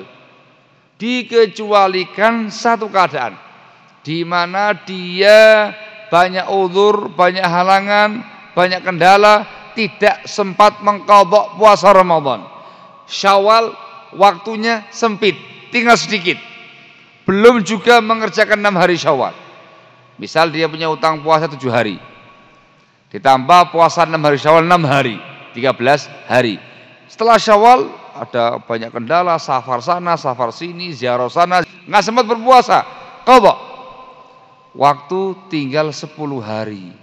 Dikecualikan satu keadaan di mana dia banyak uzur, banyak halangan, banyak kendala, tidak sempat mengqadha puasa Ramadan. Syawal waktunya sempit, tinggal sedikit. Belum juga mengerjakan enam hari Syawal. Misal dia punya utang puasa tujuh hari, ditambah puasa enam hari Syawal, enam hari, tiga belas hari. Setelah Syawal ada banyak kendala, safar sana, safar sini, ziarah sana, nggak sempat berpuasa. Qadha. Waktu tinggal sepuluh hari.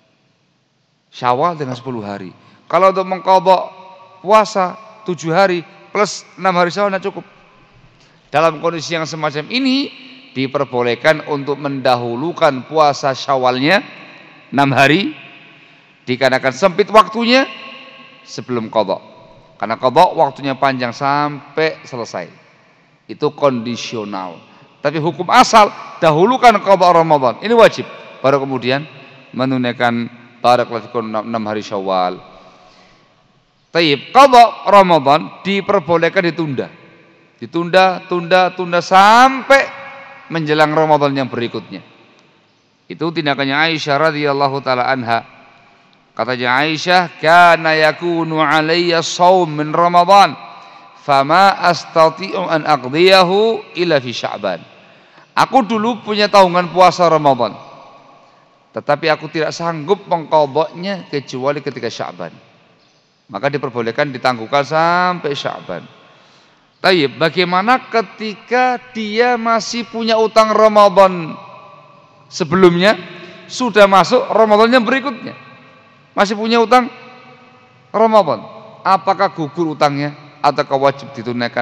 Syawal dengan sepuluh hari. Kalau untuk mengqadha puasa tujuh hari plus enam hari Syawal tidak cukup. Dalam kondisi yang semacam ini diperbolehkan untuk mendahulukan puasa Syawalnya enam hari dikarenakan sempit waktunya sebelum qadha. Karena qadha waktunya panjang sampai selesai. Itu kondisional. Tapi hukum asal dahulukan qadha Ramadan. Ini wajib. Baru kemudian menunaikan barakallahu fikum enam hari Syawal. Tayyib, qadha Ramadan diperbolehkan ditunda. Ditunda, tunda, tunda sampai menjelang Ramadan yang berikutnya. Itu tindakannya Aisyah radhiyallahu taala anha. Katanya Aisyah, kana yakunu alayya shaum min Ramadan, fama astati'u an aqdiyahu illa fi Sya'ban. Aku dulu punya tanggungan puasa Ramadan, tetapi aku tidak sanggup mengqadhanya kecuali ketika Sya'ban. Maka diperbolehkan ditangguhkan sampai Sya'ban. Tayyib, bagaimana ketika dia masih punya utang Ramadan sebelumnya, sudah masuk Ramadan yang berikutnya, masih punya utang Ramadan, apakah gugur utangnya ataukah wajib ditunaikan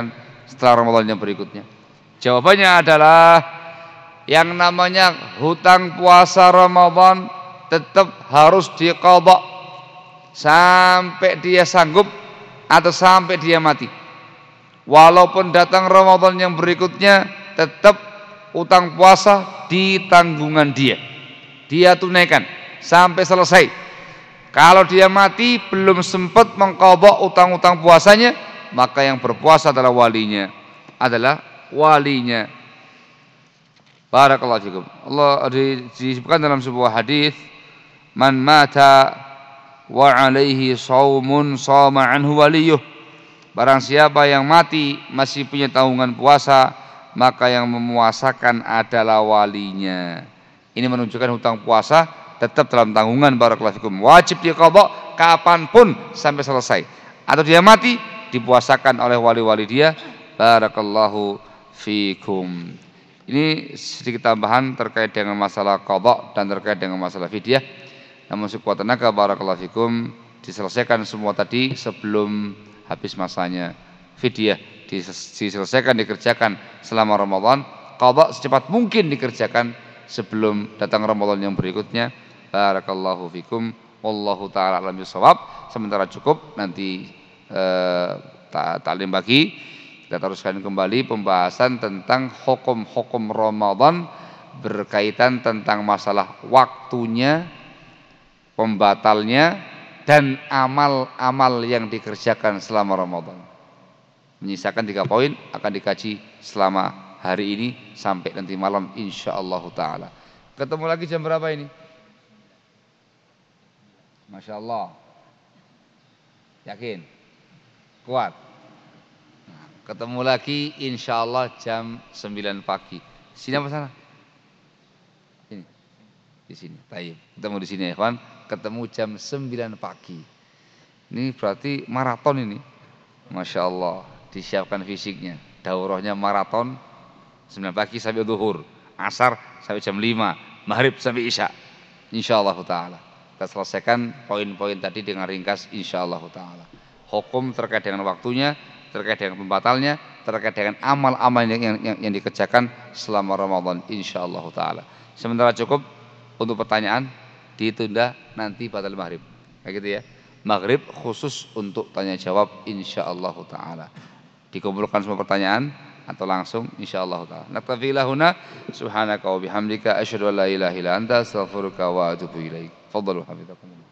setelah Ramadan yang berikutnya? Jawabannya adalah yang namanya hutang puasa Ramadan tetap harus diqadha sampai dia sanggup atau sampai dia mati. Walaupun datang Ramadan yang berikutnya, tetap utang puasa di tanggungan dia. Dia tunaikan sampai selesai. Kalau dia mati belum sempat mengqadha utang-utang puasanya, maka yang berpuasa adalah walinya, adalah walinya. Barakallahu fikum. Allah disebutkan dalam sebuah hadis, man mata wa alaihi shaumun shama anhu waliyuh. Barang siapa yang mati masih punya tanggungan puasa, maka yang memuasakan adalah walinya. Ini menunjukkan hutang puasa tetap dalam tanggungan. Barakallahu fikum. Wajib diqadha kapanpun sampai selesai. Atau dia mati dipuasakan oleh wali-wali dia. Barakallahu fikum. Ini sedikit tambahan terkait dengan masalah qadha dan terkait dengan masalah fidyah. Namun sekuat tenaga barakallahu fikum diselesaikan semua tadi sebelum habis masanya. Fidyah diselesaikan, dikerjakan selama Ramadan. Qadha secepat mungkin dikerjakan sebelum datang Ramadan yang berikutnya. Barakallahu fikum. Wallahu ta'ala alam bisawab. Sementara cukup, nanti eh, taklim bagi kita teruskan kembali pembahasan tentang hukum-hukum Ramadan berkaitan tentang masalah waktunya, pembatalnya, dan amal-amal yang dikerjakan selama Ramadan. Menyisakan tiga poin akan dikaji selama hari ini sampai nanti malam insyaallah ta'ala. Ketemu lagi jam berapa ini? Masya Allah. Yakin? Kuat? Ketemu lagi insyaallah jam sembilan pagi. Sini apa sana? Ini. Di sini. Baik. Ketemu di sini ya, kawan. Ketemu jam sembilan pagi. Ini berarti maraton ini. Masya Allah. Disiapkan fisiknya. Daurahnya maraton sembilan pagi sampai zuhur. Asar sampai jam lima. Maghrib sampai isya. Insyaallah ta'ala. Kita selesaikan poin-poin tadi dengan ringkas insyaallah ta'ala. Hukum terkait dengan waktunya, terkait dengan pembatalnya, terkait dengan amal-amal yang, yang, yang, yang dikerjakan selama Ramadan insyaallah ta'ala. Sementara cukup untuk pertanyaan, ditunda nanti batal maghrib. Kayak gitu ya. Maghrib khusus untuk tanya jawab insyaallah ta'ala. Dikumpulkan semua pertanyaan atau langsung insyaallah ta'ala. Naktafi lahuna subhanaka wa bihamdika asyhadu an la ilaha illa anta astaghfiruka wa atubu ilaik. Fadhalu hafizakumullah.